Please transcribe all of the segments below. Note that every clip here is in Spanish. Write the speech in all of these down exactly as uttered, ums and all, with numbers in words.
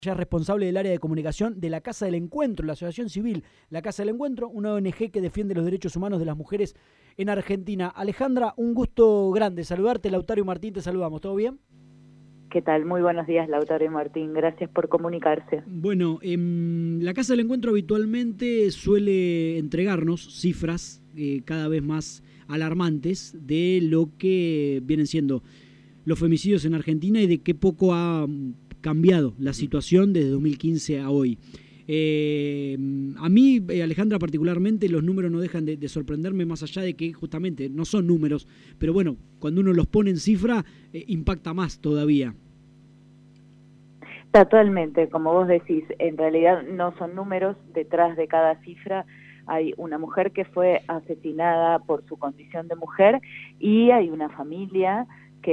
Ella es responsable del área de comunicación de la Casa del Encuentro, la asociación civil La Casa del Encuentro, una O N G que defiende los derechos humanos de las mujeres en Argentina. Alejandra, un gusto grande saludarte. Lautaro y Martín, te saludamos. ¿Todo bien? ¿Qué tal? Muy buenos días, Lautaro y Martín. Gracias por comunicarse. Bueno, eh, la Casa del Encuentro habitualmente suele entregarnos cifras eh, cada vez más alarmantes de lo que vienen siendo los femicidios en Argentina y de qué poco ha cambiado la situación desde dos mil quince a hoy. Eh, a mí, eh, Alejandra, particularmente, los números no dejan de, de sorprenderme, más allá de que justamente no son números, pero bueno, cuando uno los pone en cifra, eh, impacta más todavía. Totalmente, como vos decís, en realidad no son números, detrás de cada cifra hay una mujer que fue asesinada por su condición de mujer y hay una familia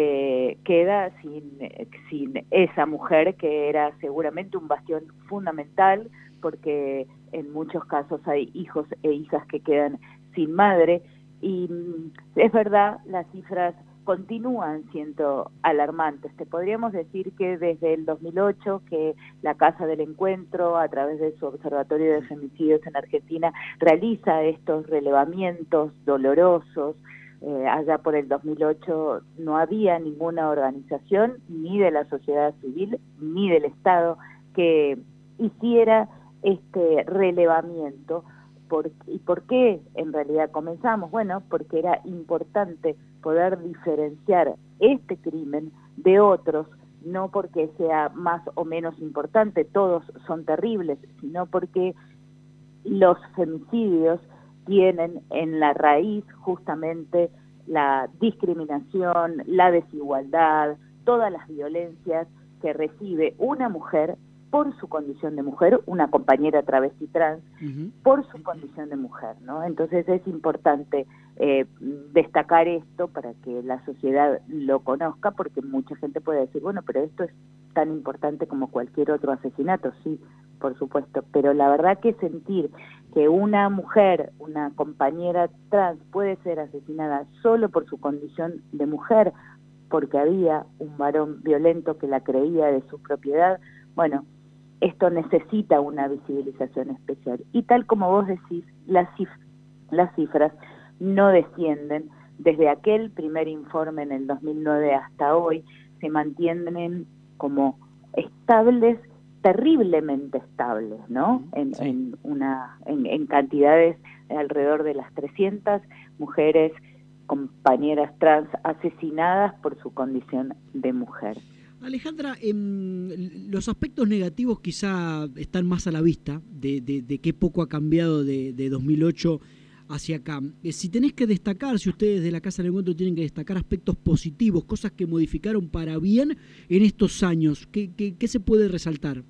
que queda sin, sin esa mujer que era seguramente un bastión fundamental, porque en muchos casos hay hijos e hijas que quedan sin madre, y es verdad, las cifras continúan siendo alarmantes. Te podríamos decir que desde el dos mil ocho que la Casa del Encuentro, a través de su Observatorio de Femicidios en Argentina, realiza estos relevamientos dolorosos. Eh, allá por el dos mil ocho no había ninguna organización, ni de la sociedad civil, ni del Estado, que hiciera este relevamiento. Por, ¿Y por qué en realidad comenzamos? Bueno, porque era importante poder diferenciar este crimen de otros, no porque sea más o menos importante, todos son terribles, sino porque los femicidios tienen en la raíz justamente la discriminación, la desigualdad, todas las violencias que recibe una mujer por su condición de mujer, una compañera travesti trans, uh-huh. por su condición de mujer, ¿no? Entonces es importante eh, destacar esto para que la sociedad lo conozca, porque mucha gente puede decir, bueno, pero esto es tan importante como cualquier otro asesinato, sí, por supuesto, pero la verdad que sentir que una mujer, una compañera trans puede ser asesinada solo por su condición de mujer, porque había un varón violento que la creía de su propiedad, bueno, esto necesita una visibilización especial. Y tal como vos decís, las, cif las cifras no descienden. Desde aquel primer informe en el dos mil nueve hasta hoy, se mantienen como estables, terriblemente estables, ¿no? En, sí. en, una, en, en cantidades de alrededor de las trescientas mujeres, compañeras trans asesinadas por su condición de mujer. Alejandra, eh, los aspectos negativos quizá están más a la vista de, de, de qué poco ha cambiado de, de dos mil ocho hacia acá. Eh, si tenés que destacar, si ustedes de la Casa del Encuentro tienen que destacar aspectos positivos, cosas que modificaron para bien en estos años, ¿qué, qué, qué se puede resaltar?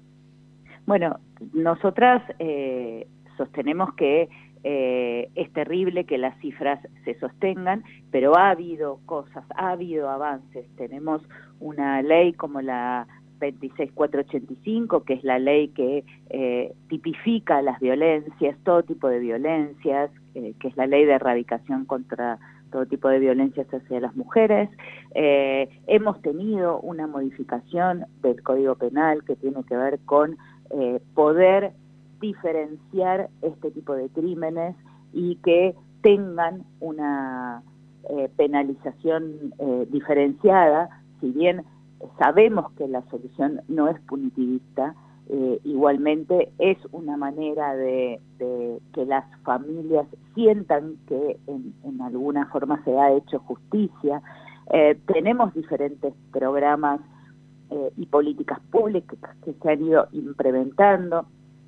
Bueno, nosotras eh, sostenemos que Eh, es terrible que las cifras se sostengan, pero ha habido cosas, ha habido avances. Tenemos una ley como la veintiséis mil cuatrocientos ochenta y cinco, que es la ley que eh, tipifica las violencias, todo tipo de violencias, eh, que es la ley de erradicación contra todo tipo de violencias hacia las mujeres. Eh, hemos tenido una modificación del Código Penal que tiene que ver con eh, poder diferenciar este tipo de crímenes y que tengan una eh, penalización eh, diferenciada. Si bien sabemos que la solución no es punitivista, eh, igualmente es una manera de, de que las familias sientan que en, en alguna forma se ha hecho justicia. Eh, tenemos diferentes programas eh, y políticas públicas que se han ido implementando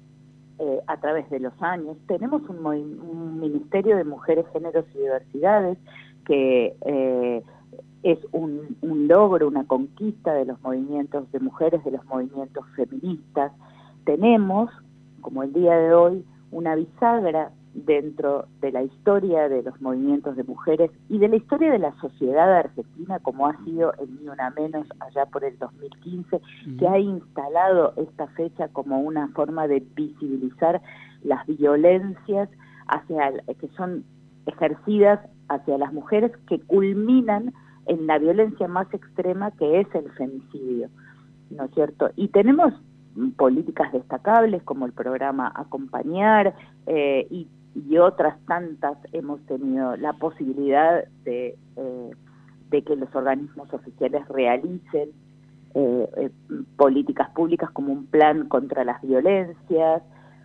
Eh, a través de los años. Tenemos un, un Ministerio de Mujeres, Géneros y Diversidades que eh, es un, un logro, una conquista de los movimientos de mujeres, de los movimientos feministas. Tenemos, como el día de hoy, una bisagra dentro de la historia de los movimientos de mujeres y de la historia de la sociedad argentina, como ha sido el Ni Una Menos allá por el dos mil quince, uh-huh. que ha instalado esta fecha como una forma de visibilizar las violencias hacia que son ejercidas hacia las mujeres, que culminan en la violencia más extrema, que es el femicidio, ¿no es cierto? Y tenemos políticas destacables como el programa Acompañar eh, y, y otras tantas hemos tenido la posibilidad de, eh, de que los organismos oficiales realicen eh, eh, políticas públicas como un plan contra las violencias.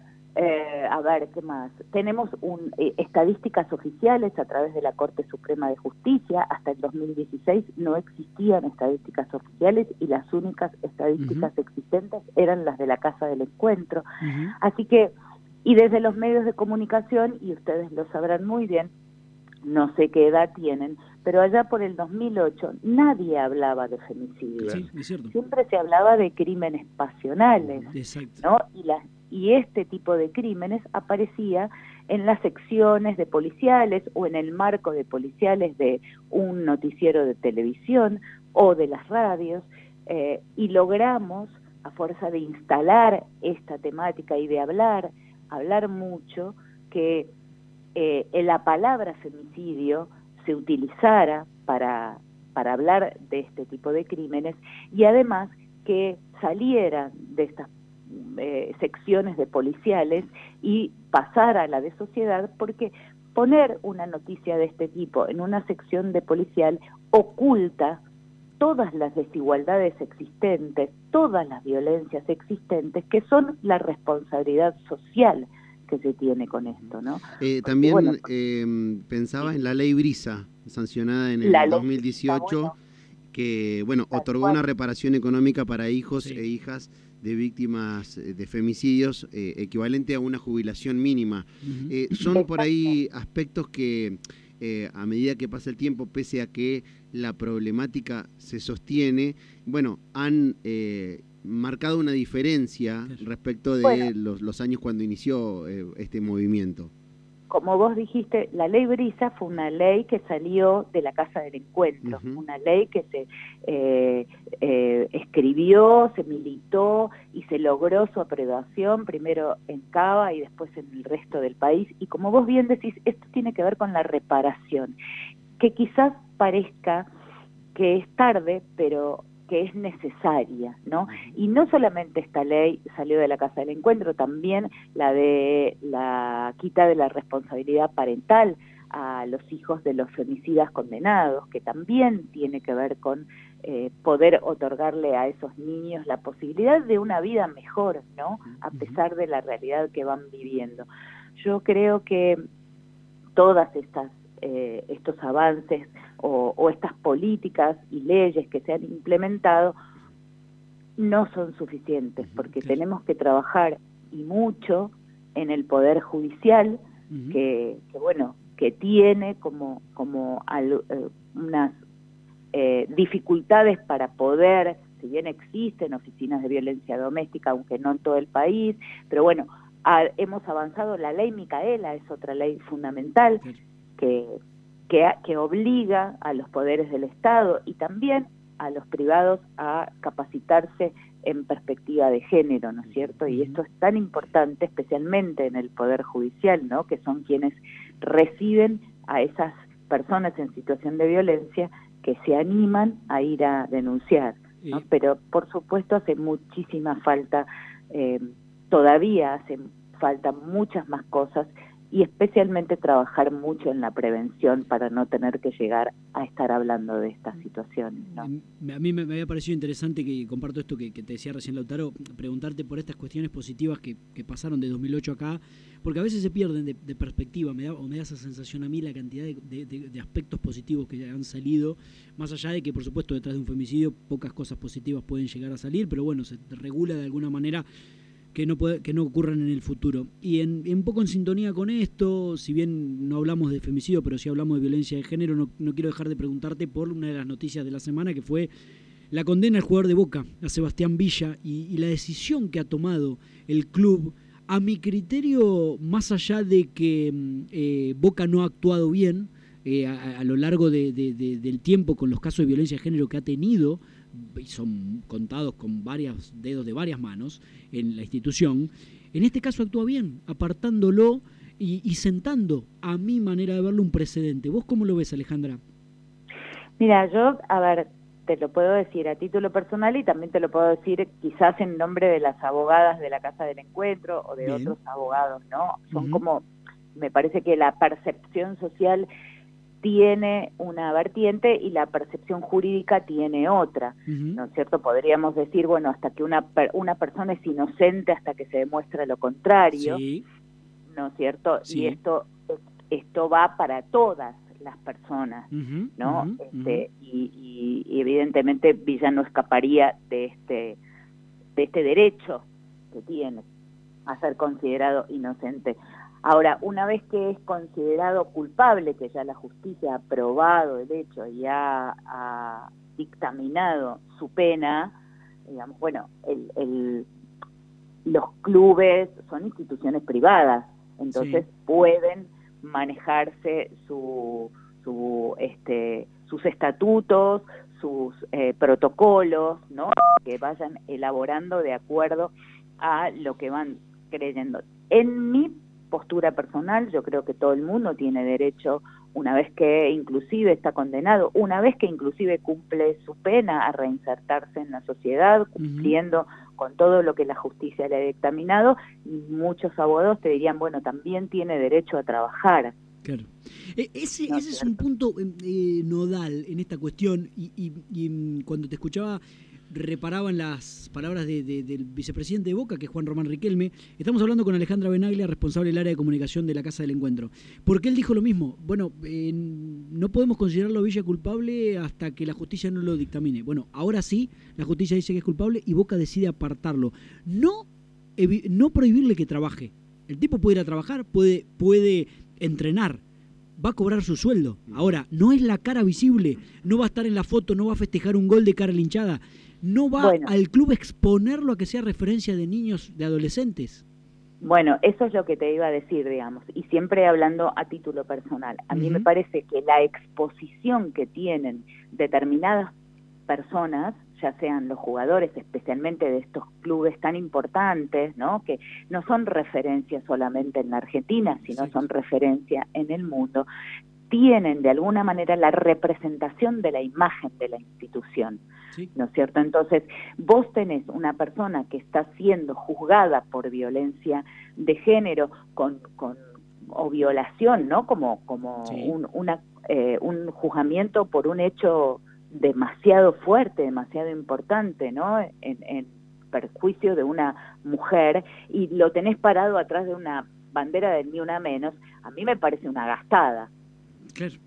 Eh, a ver, ¿qué más? Tenemos un, eh, estadísticas oficiales a través de la Corte Suprema de Justicia. Hasta el dos mil dieciséis no existían estadísticas oficiales y las únicas estadísticas uh-huh. existentes eran las de la Casa del Encuentro. Uh-huh. Así que, y desde los medios de comunicación, y ustedes lo sabrán muy bien, no sé qué edad tienen, pero allá por el dos mil ocho nadie hablaba de femicidios. Sí, es cierto. Siempre se hablaba de crímenes pasionales, Exacto. ¿no? Y las y este tipo de crímenes aparecía en las secciones de policiales o en el marco de policiales de un noticiero de televisión o de las radios, eh, y logramos, a fuerza de instalar esta temática y de hablar, hablar mucho, que eh, la palabra femicidio se utilizara para, para hablar de este tipo de crímenes y además que salieran de estas Eh, secciones de policiales y pasar a la de sociedad, porque poner una noticia de este tipo en una sección de policial oculta todas las desigualdades existentes, todas las violencias existentes, que son la responsabilidad social que se tiene con esto, ¿no? Eh, también bueno, eh, pensaba sí. en la ley Brisa, sancionada en el dos mil dieciocho, bueno, que bueno otorgó una reparación económica para hijos sí. e hijas de víctimas de femicidios eh, equivalente a una jubilación mínima. Uh-huh. Eh, son por ahí aspectos que eh, a medida que pasa el tiempo, pese a que la problemática se sostiene, bueno, han eh, marcado una diferencia respecto de bueno, los, los años cuando inició eh, este movimiento. Como vos dijiste, la ley Brisa fue una ley que salió de la Casa del Encuentro, uh-huh. una ley que se eh, eh, escribió, se militó y se logró su aprobación, primero en Cava y después en el resto del país. Y como vos bien decís, esto tiene que ver con la reparación, que quizás parezca que es tarde, pero que es necesaria, ¿no? Y no solamente esta ley salió de la Casa del Encuentro, también la de la quita de la responsabilidad parental a los hijos de los femicidas condenados, que también tiene que ver con eh, poder otorgarle a esos niños la posibilidad de una vida mejor, ¿no? A pesar de la realidad que van viviendo. Yo creo que todas estas eh, estos avances o, o estas políticas y leyes que se han implementado no son suficientes, porque uh-huh. tenemos que trabajar y mucho en el Poder Judicial, uh-huh. que, que bueno, que tiene como, como al, eh, unas eh, dificultades para poder, si bien existen oficinas de violencia doméstica, aunque no en todo el país, pero bueno, a, hemos avanzado. La ley Micaela es otra ley fundamental que, que, que obliga a los poderes del Estado y también a los privados a capacitarse en perspectiva de género, ¿no es cierto? Y esto es tan importante, especialmente en el Poder Judicial, ¿no? Que son quienes reciben a esas personas en situación de violencia que se animan a ir a denunciar, ¿no? Sí. Pero, por supuesto, hace muchísima falta, eh, todavía hace falta muchas más cosas, y especialmente trabajar mucho en la prevención para no tener que llegar a estar hablando de estas situaciones, ¿no? A mí me había parecido interesante, que comparto esto que, que te decía recién Lautaro, preguntarte por estas cuestiones positivas que, que pasaron de dos mil ocho acá, porque a veces se pierden de, de perspectiva, me da, o me da esa sensación a mí la cantidad de, de, de, de aspectos positivos que han salido, más allá de que por supuesto detrás de un femicidio pocas cosas positivas pueden llegar a salir, pero bueno, se regula de alguna manera que no puede, que no ocurran en el futuro. Y en, en un poco en sintonía con esto, si bien no hablamos de femicidio, pero sí hablamos de violencia de género, no, no quiero dejar de preguntarte por una de las noticias de la semana, que fue la condena al jugador de Boca, a Sebastián Villa, y, y la decisión que ha tomado el club, a mi criterio, más allá de que eh, Boca no ha actuado bien eh, a, a lo largo de, de, de, del tiempo con los casos de violencia de género que ha tenido, y son contados con varios dedos de varias manos en la institución, en este caso actúa bien, apartándolo y, y sentando, a mi manera de verlo, un precedente. ¿Vos cómo lo ves, Alejandra? Mira, yo, a ver, te lo puedo decir a título personal y también te lo puedo decir quizás en nombre de las abogadas de la Casa del Encuentro o de Bien. otros abogados, ¿no? Son uh-huh. como, me parece que la percepción social tiene una vertiente y la percepción jurídica tiene otra, uh-huh. ¿no es cierto? Podríamos decir, bueno, hasta que una, una persona es inocente hasta que se demuestre lo contrario, sí. ¿no es cierto? Sí. Y esto, esto va para todas las personas, uh-huh, ¿no? Uh-huh, este, uh-huh. y, y, y evidentemente Villa no escaparía de este, de este derecho que tiene a ser considerado inocente. Ahora, una vez que es considerado culpable, que ya la justicia ha aprobado el hecho y ha, ha dictaminado su pena, digamos, bueno, el, el, los clubes son instituciones privadas, entonces sí. pueden manejarse su, su, este, sus estatutos, sus eh, protocolos, ¿no? Que vayan elaborando de acuerdo a lo que van creyendo. En mi postura personal, yo creo que todo el mundo tiene derecho, una vez que inclusive está condenado, una vez que inclusive cumple su pena, a reinsertarse en la sociedad, cumpliendo uh-huh. con todo lo que la justicia le ha dictaminado, y muchos abogados te dirían, bueno, también tiene derecho a trabajar. Claro. Eh, ese, no, ese es un punto eh, nodal en esta cuestión, y, y, y cuando te escuchaba reparaba en las palabras de, de, del vicepresidente de Boca, que es Juan Román Riquelme. Estamos hablando con Alejandra Benaglia, responsable del área de comunicación de la Casa del Encuentro. Porque él dijo lo mismo, bueno, eh, no podemos considerarlo Villa culpable hasta que la justicia no lo dictamine. Bueno, ahora sí, la justicia dice que es culpable y Boca decide apartarlo. No, no prohibirle que trabaje. El tipo puede ir a trabajar, puede, puede entrenar, va a cobrar su sueldo. Ahora, no es la cara visible, no va a estar en la foto, no va a festejar un gol de cara a la hinchada. No va bueno. al club a exponerlo a que sea referencia de niños, de adolescentes. Bueno, eso es lo que te iba a decir, digamos, y siempre hablando a título personal. A uh-huh. mí me parece que la exposición que tienen determinadas personas, ya sean los jugadores, especialmente de estos clubes tan importantes, ¿no? Que no son referencia solamente en la Argentina, sino sí. son referencia en el mundo, tienen de alguna manera la representación de la imagen de la institución, sí. ¿no es cierto? Entonces, vos tenés una persona que está siendo juzgada por violencia de género con, con o violación, ¿no? Como, como sí. un, una, eh, un juzgamiento por un hecho demasiado fuerte, demasiado importante, ¿no? En, en perjuicio de una mujer, y lo tenés parado atrás de una bandera del ni una menos. A mí me parece una gastada. Claro.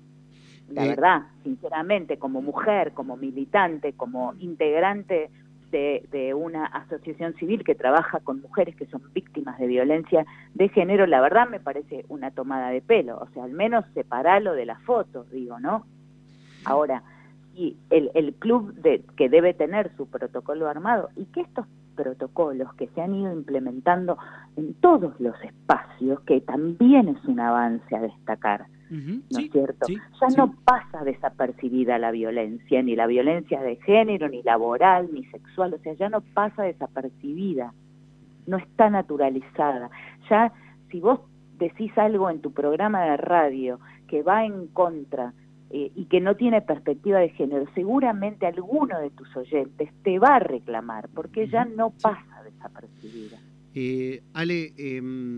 La eh. verdad, sinceramente, como mujer, como militante, como integrante de, de una asociación civil que trabaja con mujeres que son víctimas de violencia de género, la verdad me parece una tomada de pelo. O sea, al menos separarlo de las fotos, digo, ¿no? Ahora, y el, el club de, que debe tener su protocolo armado, y que estos protocolos que se han ido implementando en todos los espacios, que también es un avance a destacar, uh-huh. ¿no sí, es cierto? Sí, ya sí. no pasa desapercibida la violencia, ni la violencia de género, ni laboral, ni sexual, o sea, ya no pasa desapercibida, no está naturalizada. Ya, si vos decís algo en tu programa de radio que va en contra Eh, y que no tiene perspectiva de género, seguramente alguno de tus oyentes te va a reclamar, porque ya no pasa desapercibida. Eh, Ale, eh,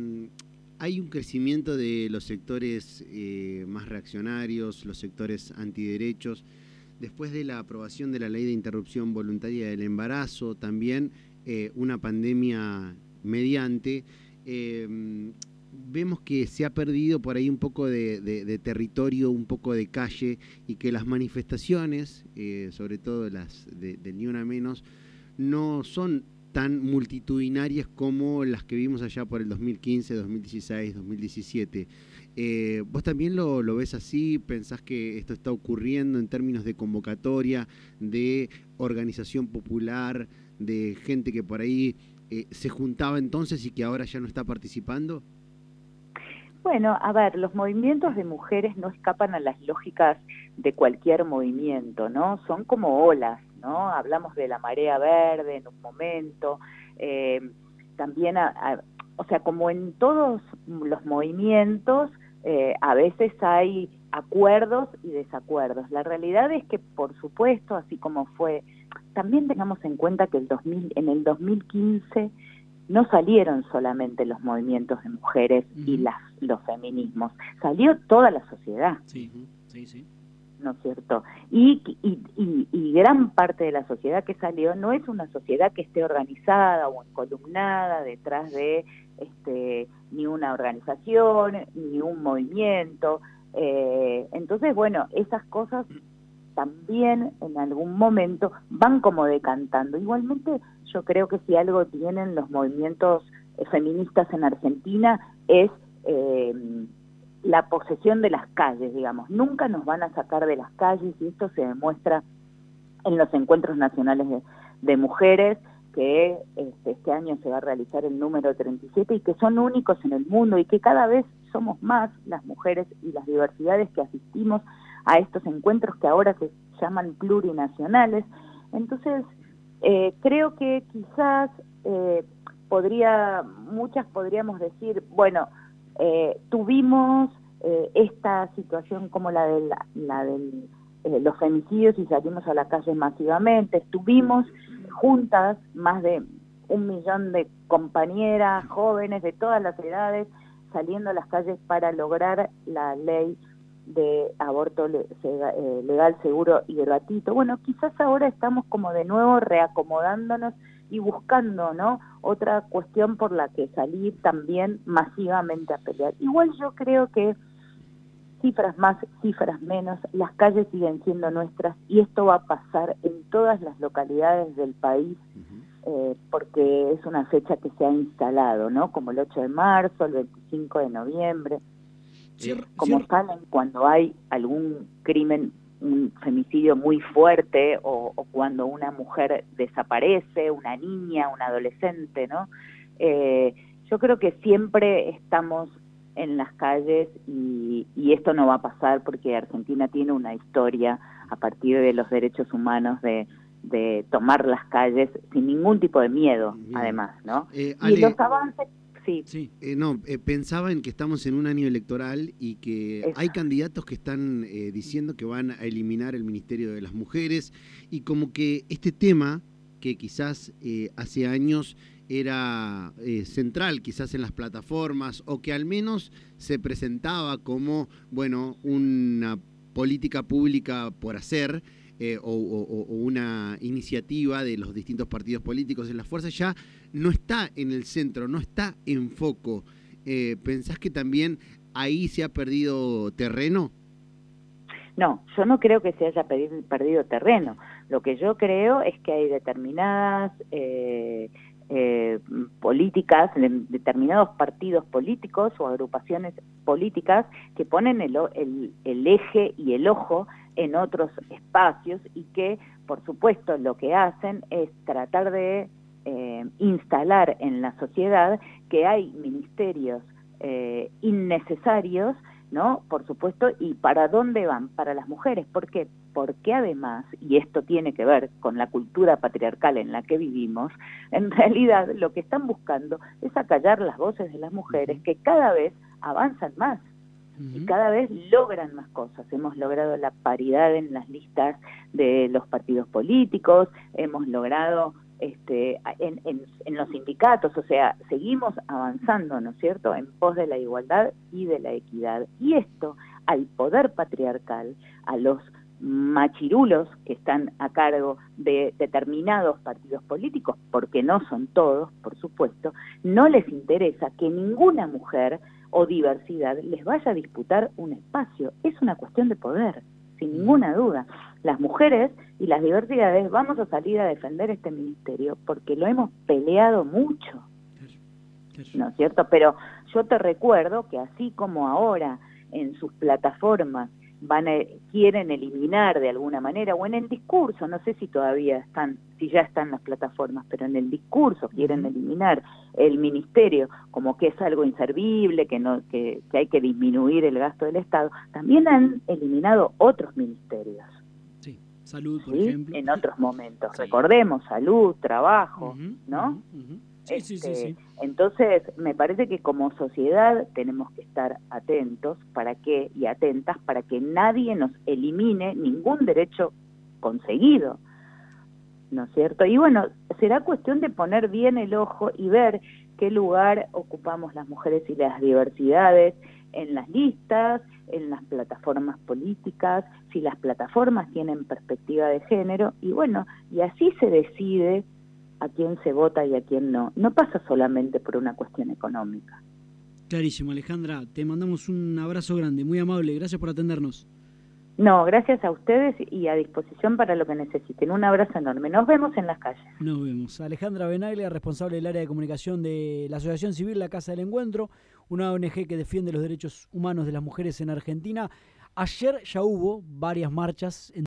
hay un crecimiento de los sectores eh, más reaccionarios, los sectores antiderechos. Después de la aprobación de la ley de interrupción voluntaria del embarazo, también eh, una pandemia mediante, eh, vemos que se ha perdido por ahí un poco de, de, de territorio, un poco de calle, y que las manifestaciones, eh, sobre todo las de, de Ni Una Menos, no son tan multitudinarias como las que vimos allá por el dos mil quince, dos mil dieciséis, dos mil diecisiete. Eh, ¿Vos también lo, lo ves así? ¿Pensás que esto está ocurriendo en términos de convocatoria, de organización popular, de gente que por ahí eh, se juntaba entonces y que ahora ya no está participando? Bueno, a ver, los movimientos de mujeres no escapan a las lógicas de cualquier movimiento, ¿no? Son como olas, ¿no? Hablamos de la marea verde en un momento, eh, también, a, a, o sea, como en todos los movimientos, eh, a veces hay acuerdos y desacuerdos. La realidad es que, por supuesto, así como fue, también tengamos en cuenta que el dos mil, en el dos mil quince no salieron solamente los movimientos de mujeres uh-huh. y las, los feminismos, salió toda la sociedad. Sí, sí, sí. ¿No es cierto? Y, y, y, y gran parte de la sociedad que salió no es una sociedad que esté organizada o encolumnada detrás de este, ni una organización, ni un movimiento. Eh, entonces, bueno, esas cosas también en algún momento van como decantando. Igualmente, yo creo que si algo tienen los movimientos feministas en Argentina es eh, la posesión de las calles, digamos. Nunca nos van a sacar de las calles, y esto se demuestra en los encuentros nacionales de, de mujeres, que este, este año se va a realizar el número treinta y siete, y que son únicos en el mundo, y que cada vez somos más las mujeres y las diversidades que asistimos a estos encuentros que ahora se llaman plurinacionales. Entonces, eh, creo que quizás eh, podría, muchas podríamos decir, bueno, eh, tuvimos eh, esta situación como la de la, la del, eh, los femicidios y salimos a la calle masivamente, estuvimos juntas más de un millón de compañeras jóvenes de todas las edades saliendo a las calles para lograr la ley de aborto legal, seguro y gratuito. Bueno, quizás ahora estamos como de nuevo reacomodándonos y buscando, ¿no?, otra cuestión por la que salir también masivamente a pelear. Igual yo creo que cifras más, cifras menos, las calles siguen siendo nuestras, y esto va a pasar en todas las localidades del país, eh, porque es una fecha que se ha instalado, ¿no?, como el ocho de marzo, el veinticinco de noviembre. Cier como cier salen cuando hay algún crimen, un femicidio muy fuerte, o, o cuando una mujer desaparece, una niña, un adolescente, ¿no? Eh, yo creo que siempre estamos en las calles, y, y esto no va a pasar porque Argentina tiene una historia a partir de los derechos humanos de, de tomar las calles sin ningún tipo de miedo. Bien. Además, ¿no? Eh, Ale... Y los avances... Sí. sí. Eh, no, eh, pensaba en que estamos en un año electoral y que Eso. hay candidatos que están eh, diciendo que van a eliminar el Ministerio de las Mujeres, y como que este tema, que quizás eh, hace años era eh, central, quizás en las plataformas, o que al menos se presentaba como, bueno, una política pública por hacer, Eh, o, o, o una iniciativa de los distintos partidos políticos en las fuerzas, ya no está en el centro, no está en foco. Eh, ¿Pensás que también ahí se ha perdido terreno? No, yo no creo que se haya perdido, perdido terreno. Lo que yo creo es que hay determinadas eh, eh, políticas, determinados partidos políticos o agrupaciones políticas que ponen el, el, el eje y el ojo en otros espacios, y que, por supuesto, lo que hacen es tratar de eh, instalar en la sociedad que hay ministerios eh, innecesarios, ¿no? Por supuesto. ¿Y para dónde van? Para las mujeres. ¿Por qué? Porque además, y esto tiene que ver con la cultura patriarcal en la que vivimos, en realidad lo que están buscando es acallar las voces de las mujeres, que cada vez avanzan más y cada vez logran más cosas. Hemos logrado la paridad en las listas de los partidos políticos, hemos logrado este, en, en, en los sindicatos, o sea, seguimos avanzando, ¿no es cierto?, en pos de la igualdad y de la equidad. Y esto, al poder patriarcal, a los machirulos que están a cargo de determinados partidos políticos, porque no son todos, por supuesto, no les interesa que ninguna mujer o diversidad les vaya a disputar un espacio. Es una cuestión de poder, sin ninguna duda. Las mujeres y las diversidades vamos a salir a defender este ministerio porque lo hemos peleado mucho, ¿no es cierto? Pero yo te recuerdo que así como ahora en sus plataformas van a, quieren eliminar de alguna manera, o en el discurso, no sé si todavía están, si ya están las plataformas, pero en el discurso quieren uh-huh. eliminar el ministerio como que es algo inservible, que no, que, que hay que disminuir el gasto del Estado. También han eliminado otros ministerios. Sí, salud, por ¿sí? ejemplo. En otros momentos. Sí. Recordemos, salud, trabajo, uh-huh, ¿no? Uh-huh, uh-huh. Sí, sí, este, sí, sí. Entonces, me parece que como sociedad tenemos que estar atentos para que y atentas para que nadie nos elimine ningún derecho conseguido, ¿no es cierto? Y bueno, será cuestión de poner bien el ojo y ver qué lugar ocupamos las mujeres y las diversidades en las listas, en las plataformas políticas, si las plataformas tienen perspectiva de género, y bueno, y así se decide a quién se vota y a quién no. No pasa solamente por una cuestión económica. Clarísimo, Alejandra. Te mandamos un abrazo grande, muy amable. Gracias por atendernos. No, gracias a ustedes y a disposición para lo que necesiten. Un abrazo enorme. Nos vemos en las calles. Nos vemos. Alejandra Benaglia, responsable del área de comunicación de la Asociación Civil La Casa del Encuentro, una O N G que defiende los derechos humanos de las mujeres en Argentina. Ayer ya hubo varias marchas en